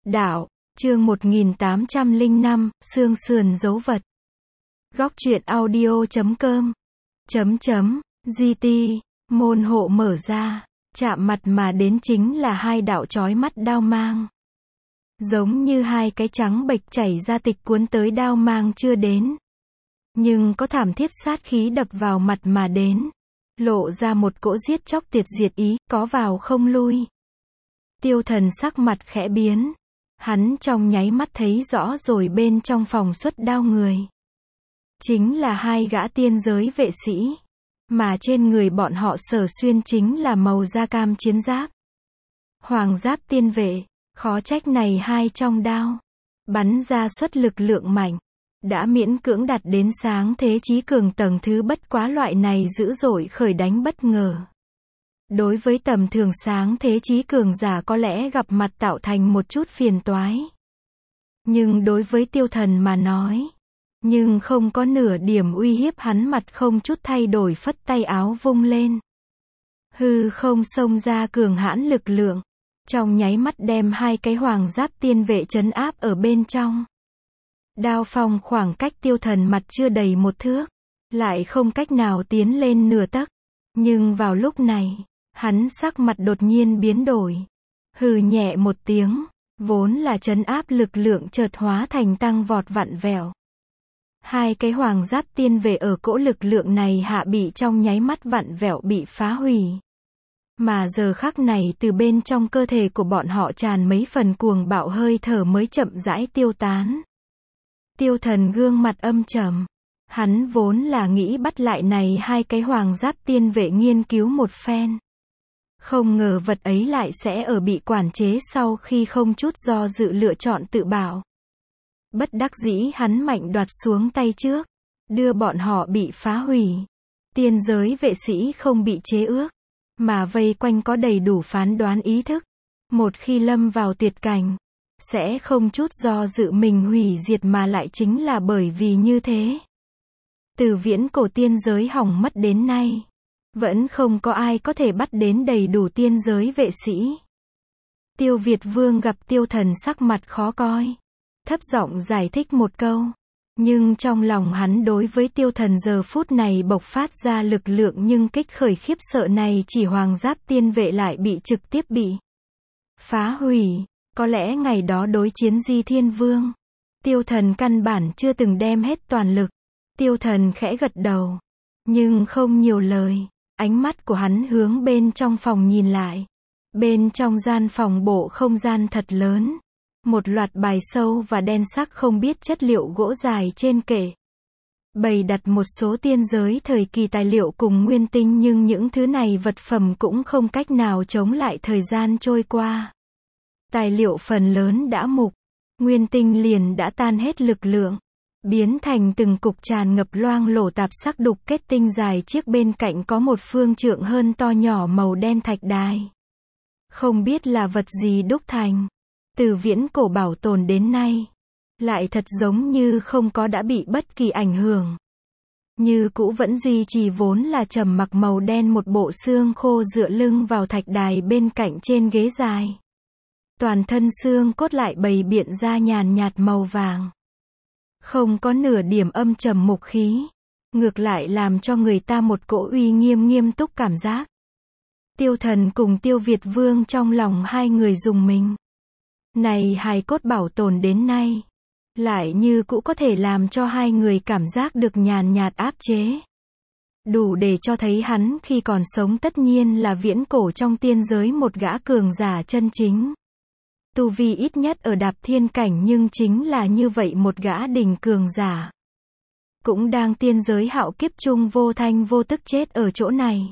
Đạo, chương 1805, xương sườn dấu vật. Góc truyện audio.com GT, môn hộ mở ra, chạm mặt mà đến chính là hai đạo chói mắt đao mang. Giống như hai cái trắng bệch chảy ra tịch cuốn tới đao mang chưa đến. Nhưng có thảm thiết sát khí đập vào mặt mà đến. Lộ ra một cỗ giết chóc tiệt diệt ý, có vào không lui. Tiêu Thần sắc mặt khẽ biến. Hắn trong nháy mắt thấy rõ rồi bên trong phòng xuất đao người. Chính là hai gã tiên giới vệ sĩ. Mà trên người bọn họ sở xuyên chính là màu da cam chiến giáp. Hoàng giáp tiên vệ, khó trách này hai trong đao. Bắn ra xuất lực lượng mạnh. Đã miễn cưỡng đạt đến sáng thế chí cường tầng thứ, bất quá loại này dữ dội khởi đánh bất ngờ. Đối với tầm thường sáng thế chí cường giả có lẽ gặp mặt tạo thành một chút phiền toái. Nhưng đối với Tiêu Thần mà nói, nhưng không có nửa điểm uy hiếp, hắn mặt không chút thay đổi phất tay áo vung lên. Hư không xông ra cường hãn lực lượng, trong nháy mắt đem hai cái hoàng giáp tiên vệ trấn áp ở bên trong. Đao phong khoảng cách Tiêu Thần mặt chưa đầy một thước, lại không cách nào tiến lên nửa tấc. Nhưng vào lúc này, hắn sắc mặt đột nhiên biến đổi. Hừ nhẹ một tiếng, vốn là trấn áp lực lượng chợt hóa thành tăng vọt vặn vẹo. Hai cái hoàng giáp tiên vệ ở cỗ lực lượng này hạ bị trong nháy mắt vặn vẹo bị phá hủy. Mà giờ khắc này từ bên trong cơ thể của bọn họ tràn mấy phần cuồng bạo hơi thở mới chậm rãi tiêu tán. Tiêu Thần gương mặt âm trầm. Hắn vốn là nghĩ bắt lại này hai cái hoàng giáp tiên vệ nghiên cứu một phen. Không ngờ vật ấy lại sẽ ở bị quản chế sau khi không chút do dự lựa chọn tự bảo. Bất đắc dĩ hắn mạnh đoạt xuống tay trước, đưa bọn họ bị phá hủy. Tiên giới vệ sĩ không bị chế ước, mà vây quanh có đầy đủ phán đoán ý thức. Một khi lâm vào tuyệt cảnh, sẽ không chút do dự mình hủy diệt, mà lại chính là bởi vì như thế. Từ viễn cổ tiên giới hỏng mất đến nay, vẫn không có ai có thể bắt đến đầy đủ tiên giới vệ sĩ. Tiêu Việt Vương gặp Tiêu Thần sắc mặt khó coi, thấp giọng giải thích một câu. Nhưng trong lòng hắn đối với Tiêu Thần giờ phút này bộc phát ra lực lượng nhưng kích khởi khiếp sợ này chỉ hoàng giáp tiên vệ lại bị trực tiếp bị phá hủy. Có lẽ ngày đó đối chiến Di Thiên Vương, Tiêu Thần căn bản chưa từng đem hết toàn lực. Tiêu Thần khẽ gật đầu, nhưng không nhiều lời. Ánh mắt của hắn hướng bên trong phòng nhìn lại. Bên trong gian phòng bộ không gian thật lớn. Một loạt bài sâu và đen sắc không biết chất liệu gỗ dài trên kệ. Bày đặt một số tiên giới thời kỳ tài liệu cùng nguyên tinh, nhưng những thứ này vật phẩm cũng không cách nào chống lại thời gian trôi qua. Tài liệu phần lớn đã mục, nguyên tinh liền đã tan hết lực lượng, biến thành từng cục tràn ngập loang lổ tạp sắc đục kết tinh dài chiếc, bên cạnh có một phương trượng hơn to nhỏ màu đen thạch đài. Không biết là vật gì đúc thành, từ viễn cổ bảo tồn đến nay, lại thật giống như không có đã bị bất kỳ ảnh hưởng. Như cũ vẫn duy trì vốn là trầm mặc màu đen, một bộ xương khô dựa lưng vào thạch đài bên cạnh trên ghế dài. Toàn thân xương cốt lại bày biện ra nhàn nhạt màu vàng. Không có nửa điểm âm trầm mục khí. Ngược lại làm cho người ta một cỗ uy nghiêm nghiêm túc cảm giác. Tiêu Thần cùng Tiêu Việt Vương trong lòng hai người rùng mình. Này hài cốt bảo tồn đến nay, lại như cũ có thể làm cho hai người cảm giác được nhàn nhạt áp chế. Đủ để cho thấy hắn khi còn sống tất nhiên là viễn cổ trong tiên giới một gã cường giả chân chính. Tu vi ít nhất ở đạp thiên cảnh, nhưng chính là như vậy một gã đỉnh cường giả. Cũng đang tiên giới hạo kiếp chung vô thanh vô tức chết ở chỗ này.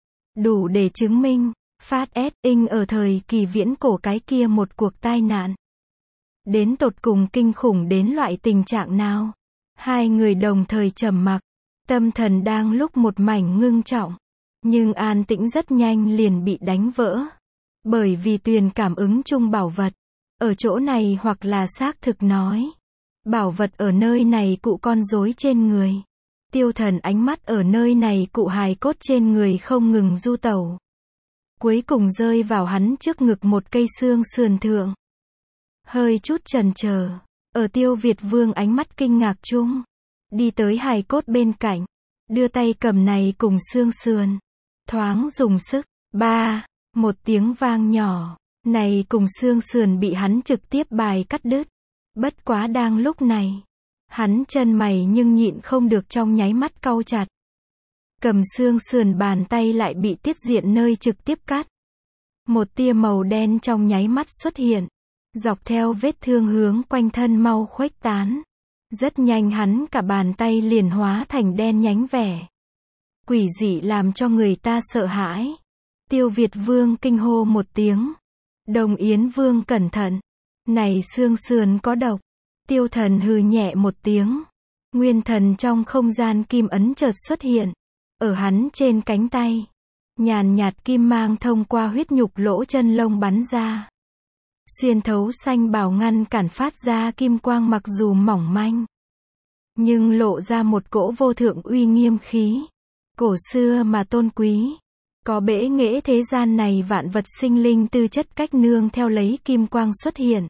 Đủ để chứng minh, phát S.I.N ở thời kỳ viễn cổ cái kia một cuộc tai nạn. Đến tột cùng kinh khủng đến loại tình trạng nào? Hai người đồng thời trầm mặc, tâm thần đang lúc một mảnh ngưng trọng. Nhưng an tĩnh rất nhanh liền bị đánh vỡ. Bởi vì tuyền cảm ứng chung bảo vật, ở chỗ này hoặc là xác thực nói, bảo vật ở nơi này cụ con rối trên người. Tiêu Thần ánh mắt ở nơi này cụ hài cốt trên người không ngừng du tẩu. Cuối cùng rơi vào hắn trước ngực một cây xương sườn thượng. hơi chút chần chờ. Ở Tiêu Việt Vương ánh mắt kinh ngạc chung, đi tới hài cốt bên cạnh, đưa tay cầm này cùng xương sườn, thoáng dùng sức, ba, một tiếng vang nhỏ, này cùng xương sườn bị hắn trực tiếp bài cắt đứt. Bất quá đang lúc này, hắn chân mày nhưng nhịn không được trong nháy mắt cau chặt. Cầm xương sườn bàn tay lại bị tiết diện nơi trực tiếp cắt. Một tia màu đen trong nháy mắt xuất hiện, dọc theo vết thương hướng quanh thân mau khuếch tán. Rất nhanh hắn cả bàn tay liền hóa thành đen nhánh vẻ. Quỷ dị làm cho người ta sợ hãi. Tiêu Việt Vương kinh hô một tiếng. Đồng Yến Vương cẩn thận. Này xương sườn có độc. Tiêu Thần hừ nhẹ một tiếng. Nguyên thần trong không gian kim ấn chợt xuất hiện. Ở hắn trên cánh tay. Nhàn nhạt kim mang thông qua huyết nhục lỗ chân lông bắn ra. Xuyên thấu xanh bào ngăn cản phát ra kim quang mặc dù mỏng manh. Nhưng lộ ra một cỗ vô thượng uy nghiêm khí. Cổ xưa mà tôn quý. Có bẽ nghễ thế gian này vạn vật sinh linh tư chất cách nương theo lấy kim quang xuất hiện.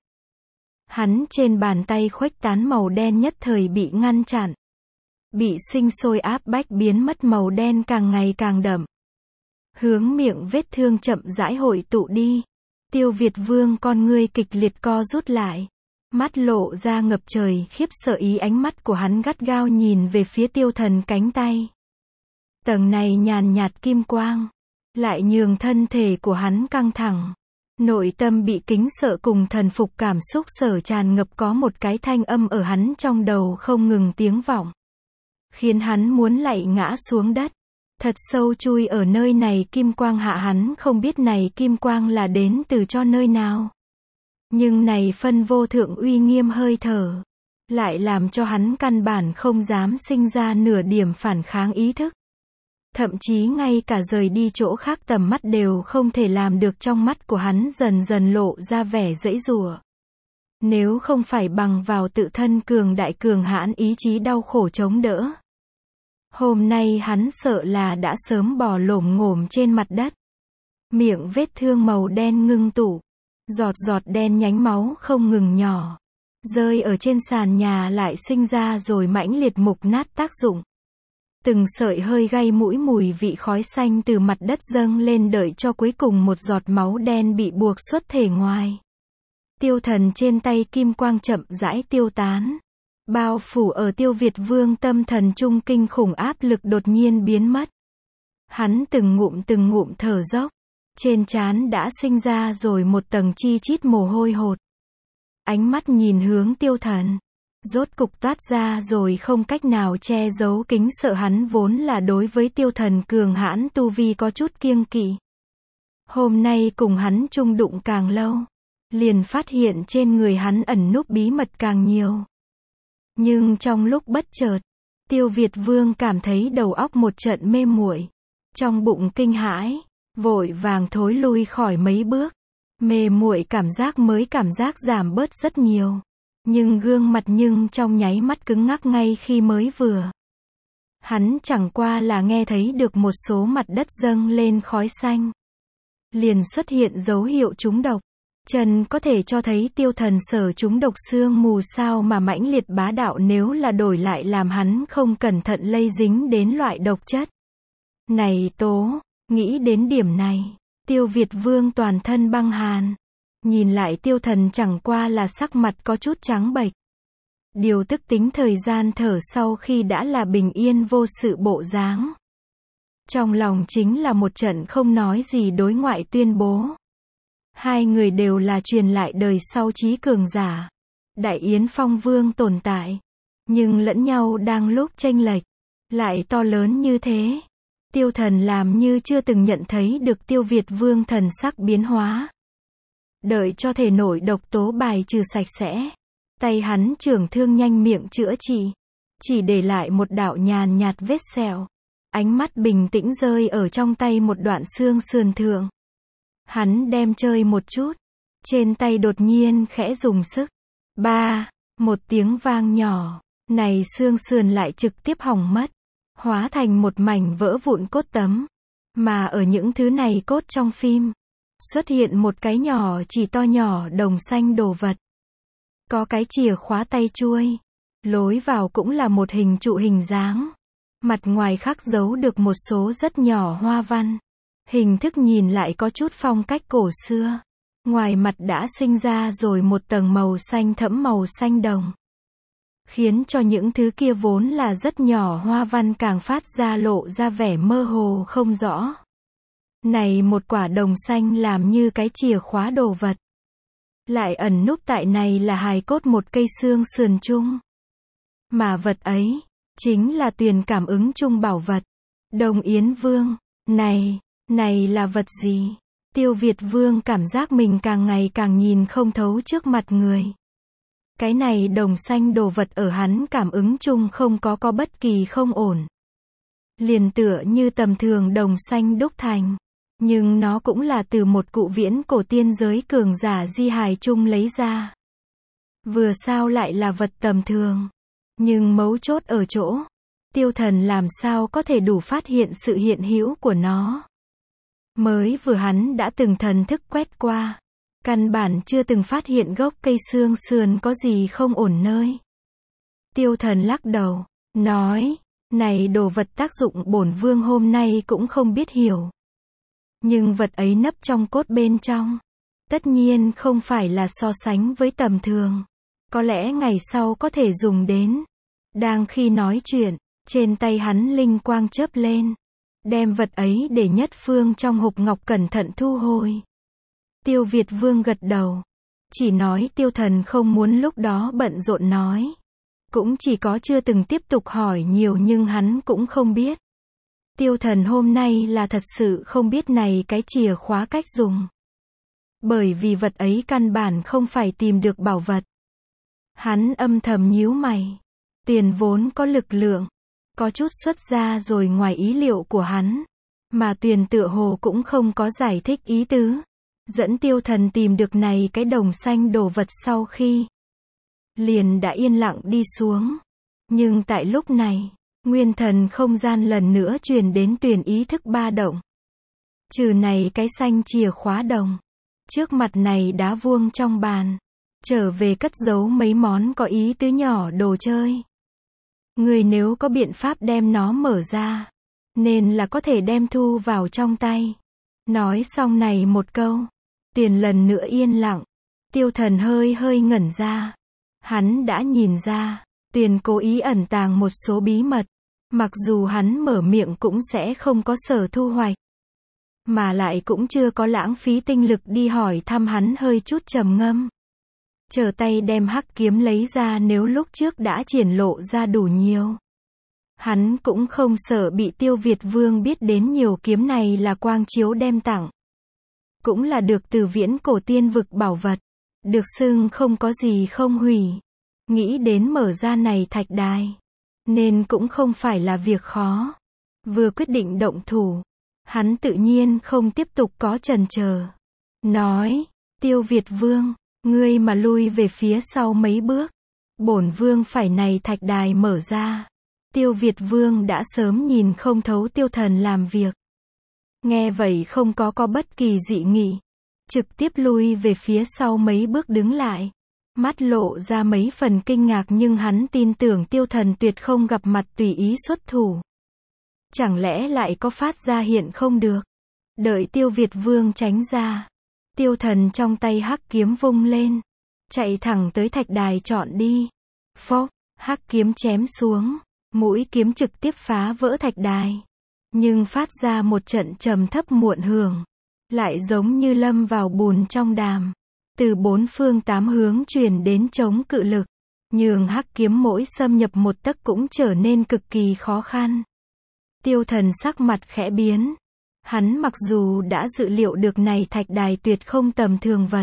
Hắn trên bàn tay khuếch tán màu đen nhất thời bị ngăn chặn. Bị sinh sôi áp bách biến mất màu đen càng ngày càng đậm. Hướng miệng vết thương chậm rãi hội tụ đi. Tiêu Việt Vương con ngươi kịch liệt co rút lại. Mắt lộ ra ngập trời khiếp sợ ý, ánh mắt của hắn gắt gao nhìn về phía Tiêu Thần cánh tay. Tầng này nhàn nhạt kim quang, lại nhường thân thể của hắn căng thẳng. Nội tâm bị kính sợ cùng thần phục cảm xúc sở tràn ngập, có một cái thanh âm ở hắn trong đầu không ngừng tiếng vọng. Khiến hắn muốn lạy ngã xuống đất. Thật sâu chui ở nơi này kim quang hạ, hắn không biết này kim quang là đến từ cho nơi nào. Nhưng này phân vô thượng uy nghiêm hơi thở, lại làm cho hắn căn bản không dám sinh ra nửa điểm phản kháng ý thức. Thậm chí ngay cả rời đi chỗ khác tầm mắt đều không thể làm được, trong mắt của hắn dần dần lộ ra vẻ giãy giụa. Nếu không phải bằng vào tự thân cường đại cường hãn ý chí đau khổ chống đỡ, hôm nay hắn sợ là đã sớm bò lổm ngổm trên mặt đất. Miệng vết thương màu đen ngưng tụ, giọt giọt đen nhánh máu không ngừng nhỏ, rơi ở trên sàn nhà lại sinh ra rồi mãnh liệt mục nát tác dụng. Từng sợi hơi gây mũi mùi vị khói xanh từ mặt đất dâng lên, đợi cho cuối cùng một giọt máu đen bị buộc xuất thể ngoài. Tiêu Thần trên tay kim quang chậm rãi tiêu tán. Bao phủ ở Tiêu Việt Vương tâm thần trung kinh khủng áp lực đột nhiên biến mất. Hắn từng ngụm thở dốc. Trên trán đã sinh ra rồi một tầng chi chít mồ hôi hột. Ánh mắt nhìn hướng Tiêu Thần. Rốt cục toát ra rồi không cách nào che giấu kính sợ, hắn vốn là đối với Tiêu Thần cường hãn tu vi có chút kiêng kỵ. Hôm nay cùng hắn chung đụng càng lâu, liền phát hiện trên người hắn ẩn núp bí mật càng nhiều. Nhưng trong lúc bất chợt, Tiêu Việt Vương cảm thấy đầu óc một trận mê muội, trong bụng kinh hãi, vội vàng thối lui khỏi mấy bước. Mê muội cảm giác giảm bớt rất nhiều, nhưng gương mặt nhưng trong nháy mắt cứng ngắc ngay khi mới vừa. Hắn chẳng qua là nghe thấy được một số mặt đất dâng lên khói xanh, liền xuất hiện dấu hiệu trúng độc. Trần có thể cho thấy Tiêu Thần sở trúng độc sương mù sao mà mãnh liệt bá đạo, nếu là đổi lại làm hắn không cẩn thận lây dính đến loại độc chất này tố. Nghĩ đến điểm này, Tiêu Việt Vương toàn thân băng hàn. Nhìn lại Tiêu Thần chẳng qua là sắc mặt có chút trắng bệch. Điều tức tính thời gian thở sau khi đã là bình yên vô sự bộ dáng. Trong lòng chính là một trận không nói gì đối ngoại tuyên bố. Hai người đều là truyền lại đời sau trí cường giả. Đại Yến Phong Vương tồn tại. Nhưng lẫn nhau đang lúc chênh lệch, lại to lớn như thế. Tiêu Thần làm như chưa từng nhận thấy được Tiêu Việt Vương thần sắc biến hóa. Đợi cho thể nội độc tố bài trừ sạch sẽ, tay hắn trưởng thương nhanh miệng chữa trị, chỉ để lại một đạo nhàn nhạt vết sẹo. Ánh mắt bình tĩnh rơi ở trong tay một đoạn xương sườn thượng. Hắn đem chơi một chút, trên tay đột nhiên khẽ dùng sức. Ba, một tiếng vang nhỏ, này xương sườn lại trực tiếp hỏng mất, hóa thành một mảnh vỡ vụn cốt tấm. Mà ở những thứ này cốt trong phim, xuất hiện một cái nhỏ chỉ to nhỏ đồng xanh đồ vật. Có cái chìa khóa tay chuôi. Lối vào cũng là một hình trụ hình dáng. Mặt ngoài khắc dấu được một số rất nhỏ hoa văn. Hình thức nhìn lại có chút phong cách cổ xưa. Ngoài mặt đã sinh ra rồi một tầng màu xanh thẫm màu xanh đồng. Khiến cho những thứ kia vốn là rất nhỏ hoa văn càng phát ra lộ ra vẻ mơ hồ không rõ. Này một quả đồng xanh làm như cái chìa khóa đồ vật. Lại ẩn núp tại này là hài cốt một cây xương sườn chung. Mà vật ấy, chính là tuyền cảm ứng chung bảo vật. Đồng Yến Vương, này là vật gì? Tiêu Việt Vương cảm giác mình càng ngày càng nhìn không thấu trước mặt người. Cái này đồng xanh đồ vật ở hắn cảm ứng chung không có bất kỳ không ổn. Liền tựa như tầm thường đồng xanh đúc thành. Nhưng nó cũng là từ một cụ viễn cổ tiên giới cường giả di hài chung lấy ra. Vừa sao lại là vật tầm thường. Nhưng mấu chốt ở chỗ, Tiêu Thần làm sao có thể đủ phát hiện sự hiện hữu của nó. Mới vừa hắn đã từng thần thức quét qua. Căn bản chưa từng phát hiện gốc cây xương sườn có gì không ổn nơi. Tiêu Thần lắc đầu, nói, này đồ vật tác dụng bổn vương hôm nay cũng không biết hiểu. Nhưng vật ấy nấp trong cốt bên trong. Tất nhiên không phải là so sánh với tầm thường. Có lẽ ngày sau có thể dùng đến. Đang khi nói chuyện, trên tay hắn linh quang chớp lên. Đem vật ấy để nhất phương trong hộp ngọc cẩn thận thu hồi. Tiêu Việt Vương gật đầu. Chỉ nói Tiêu Thần không muốn lúc đó bận rộn nói. Cũng chỉ có chưa từng tiếp tục hỏi nhiều nhưng hắn cũng không biết. Tiêu Thần hôm nay là thật sự không biết này cái chìa khóa cách dùng. Bởi vì vật ấy căn bản không phải tìm được bảo vật. Hắn âm thầm nhíu mày. Tiền vốn có lực lượng. Có chút xuất ra rồi ngoài ý liệu của hắn. Mà Tuyền tựa hồ cũng không có giải thích ý tứ. Dẫn Tiêu Thần tìm được này cái đồng xanh đồ vật sau khi. Liền đã yên lặng đi xuống. Nhưng tại lúc này, nguyên thần không gian lần nữa truyền đến Tuyền ý thức ba động. Trừ này cái xanh chìa khóa đồng. Trước mặt này đá vuông trong bàn. Trở về cất giấu mấy món có ý tứ nhỏ đồ chơi. Người nếu có biện pháp đem nó mở ra. Nên là có thể đem thu vào trong tay. Nói xong này một câu. Tuyền lần nữa yên lặng. Tiêu Thần hơi ngẩn ra. Hắn đã nhìn ra. Tuyền cố ý ẩn tàng một số bí mật. Mặc dù hắn mở miệng cũng sẽ không có sở thu hoạch. Mà lại cũng chưa có lãng phí tinh lực đi hỏi thăm hắn hơi chút trầm ngâm. Chờ tay đem hắc kiếm lấy ra nếu lúc trước đã triển lộ ra đủ nhiều. Hắn cũng không sợ bị Tiêu Việt Vương biết đến nhiều kiếm này là quang chiếu đem tặng. Cũng là được từ viễn cổ tiên vực bảo vật. Được xưng không có gì không hủy. Nghĩ đến mở ra này thạch đài. Nên cũng không phải là việc khó. Vừa quyết định động thủ. Hắn tự nhiên không tiếp tục có chần chờ. Nói, Tiêu Việt Vương, ngươi mà lui về phía sau mấy bước. Bổn vương phải này thạch đài mở ra. Tiêu Việt Vương đã sớm nhìn không thấu Tiêu Thần làm việc. Nghe vậy không có bất kỳ dị nghị. Trực tiếp lui về phía sau mấy bước đứng lại. Mắt lộ ra mấy phần kinh ngạc nhưng hắn tin tưởng Tiêu Thần tuyệt không gặp mặt tùy ý xuất thủ. Chẳng lẽ lại có phát ra hiện không được. Đợi Tiêu Việt Vương tránh ra. Tiêu Thần trong tay hắc kiếm vung lên. Chạy thẳng tới thạch đài chọn đi. Phốc, hắc kiếm chém xuống. Mũi kiếm trực tiếp phá vỡ thạch đài. Nhưng phát ra một trận trầm thấp muộn hưởng. Lại giống như lâm vào bùn trong đàm. Từ bốn phương tám hướng truyền đến chống cự lực. Nhường hắc kiếm mỗi xâm nhập một tấc cũng trở nên cực kỳ khó khăn. Tiêu Thần sắc mặt khẽ biến. Hắn mặc dù đã dự liệu được này thạch đài tuyệt không tầm thường vật.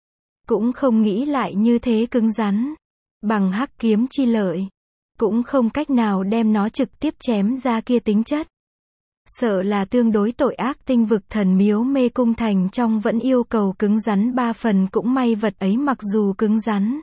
Cũng không nghĩ lại như thế cứng rắn. Bằng hắc kiếm chi lợi. Cũng không cách nào đem nó trực tiếp chém ra kia tính chất. Sợ là tương đối tội ác tinh vực thần miếu mê cung thành trong vẫn yêu cầu cứng rắn 3 phần cũng may vật ấy mặc dù cứng rắn.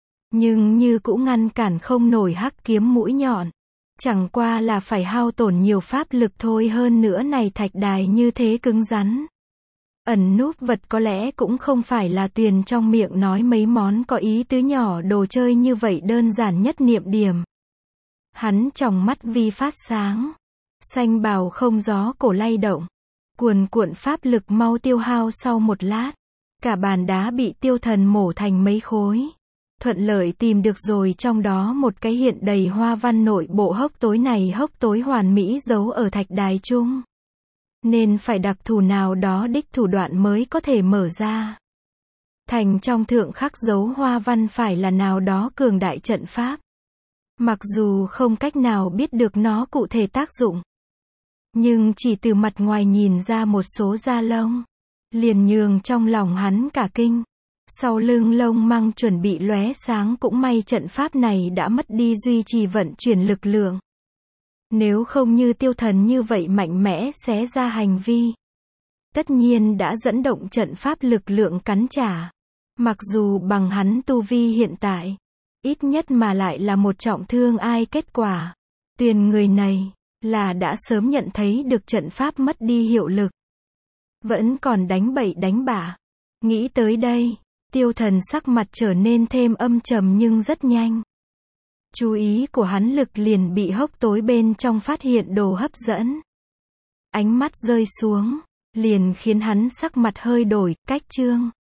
Nhưng như cũng ngăn cản không nổi hắc kiếm mũi nhọn. Chẳng qua là phải hao tổn nhiều pháp lực thôi hơn nữa này thạch đài như thế cứng rắn. Ẩn núp vật có lẽ cũng không phải là Tuyền trong miệng nói mấy món có ý tứ nhỏ đồ chơi như vậy đơn giản nhất niệm điểm. Hắn tròng mắt vi phát sáng. Xanh bào không gió cổ lay động. Cuồn cuộn pháp lực mau tiêu hao sau một lát. Cả bàn đá bị Tiêu Thần mổ thành mấy khối. Thuận lợi tìm được rồi trong đó một cái hiện đầy hoa văn nội bộ hốc tối này hốc tối hoàn mỹ giấu ở thạch đài chung. Nên phải đặc thù nào đó đích thủ đoạn mới có thể mở ra. Thành trong thượng khắc dấu hoa văn phải là nào đó cường đại trận pháp. Mặc dù không cách nào biết được nó cụ thể tác dụng. Nhưng chỉ từ mặt ngoài nhìn ra một số da lông. Liền nhường trong lòng hắn cả kinh. Sau lưng lông măng chuẩn bị lóe sáng cũng may trận pháp này đã mất đi duy trì vận chuyển lực lượng. Nếu không như Tiêu Thần như vậy mạnh mẽ xé ra hành vi. Tất nhiên đã dẫn động trận pháp lực lượng cắn trả. Mặc dù bằng hắn tu vi hiện tại. Ít nhất mà lại là một trọng thương ai kết quả. Tuyền người này, là đã sớm nhận thấy được trận pháp mất đi hiệu lực. Vẫn còn đánh bậy đánh bạ. Nghĩ tới đây, Tiêu Thần sắc mặt trở nên thêm âm trầm nhưng rất nhanh. Chú ý của hắn lực liền bị hốc tối bên trong phát hiện đồ hấp dẫn. Ánh mắt rơi xuống, liền khiến hắn sắc mặt hơi đổi, cách trương.